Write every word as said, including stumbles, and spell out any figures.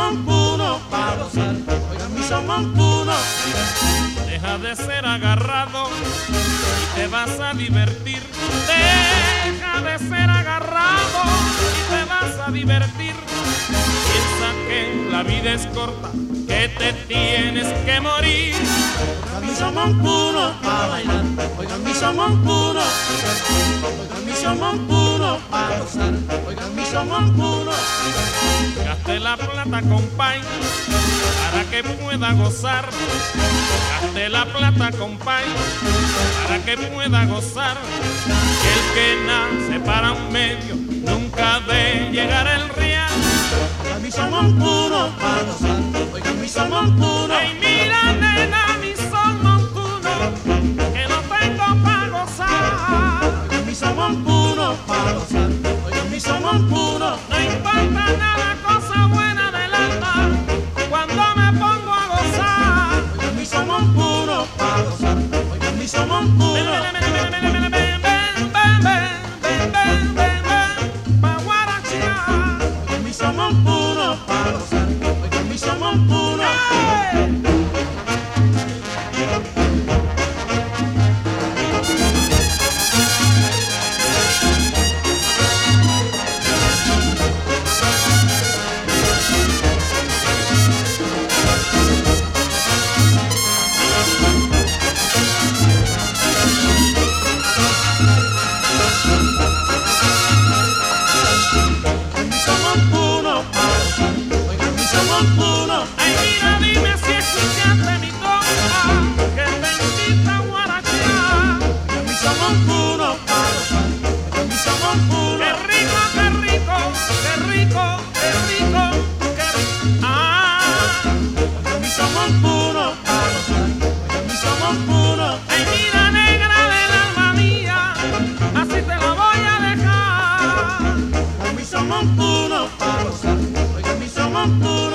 somos puros para gozar, oigan, mi somos puros. Deja de ser agarrado y te vas a divertir. Deja de ser agarrado y te vas a divertir. Piensa que la vida es corta, que te tienes que morir. Oigan, mi somos puros para bailar, oigan, mi somos puros. Oigan, mi somos puros para gozar, oigan, mi somos puros. Gaste la plata, compay, para que pueda gozar. Gaste la plata, compay, para que pueda gozar. El que nace para un medio nunca de llegar el real. Oigan, mi somos puros para gozar, oigan, mi somos puros. Ay, mira, nena, mi somos puros, que no tengo para gozar. Oigan, mi somos puros para gozar, oigan, mi somos puros. No importa nada, cosa buena del alma, cuando me pongo a gozar. Oigan, mi somos puros para gozar, oigan, mi somos puros. Ven, ven, ven, ven, ven, ven, ven, ven, ven, ven, ven, ven, ven, pa' guarachear. Oigan, mi somos puros para gozar, oigan, mi somos puros. ¡Hey! Oigan, mi somos puros para gozar, oigan, mi somos puros. Ay, mira, dime si escuchaste mi compa, que te invita a guarachear. Oigan, mi somos puros para gozar, oigan, mi somos Qué puros. rico, qué rico, qué rico, qué rico, qué rico. Ah, Oigan, mi somos puros para gozar, oigan, mi somos puros. ay, mira, negra del alma mía, así te la voy a dejar. Oigan, mi somos puros para gozar, oigan, mi somos puros.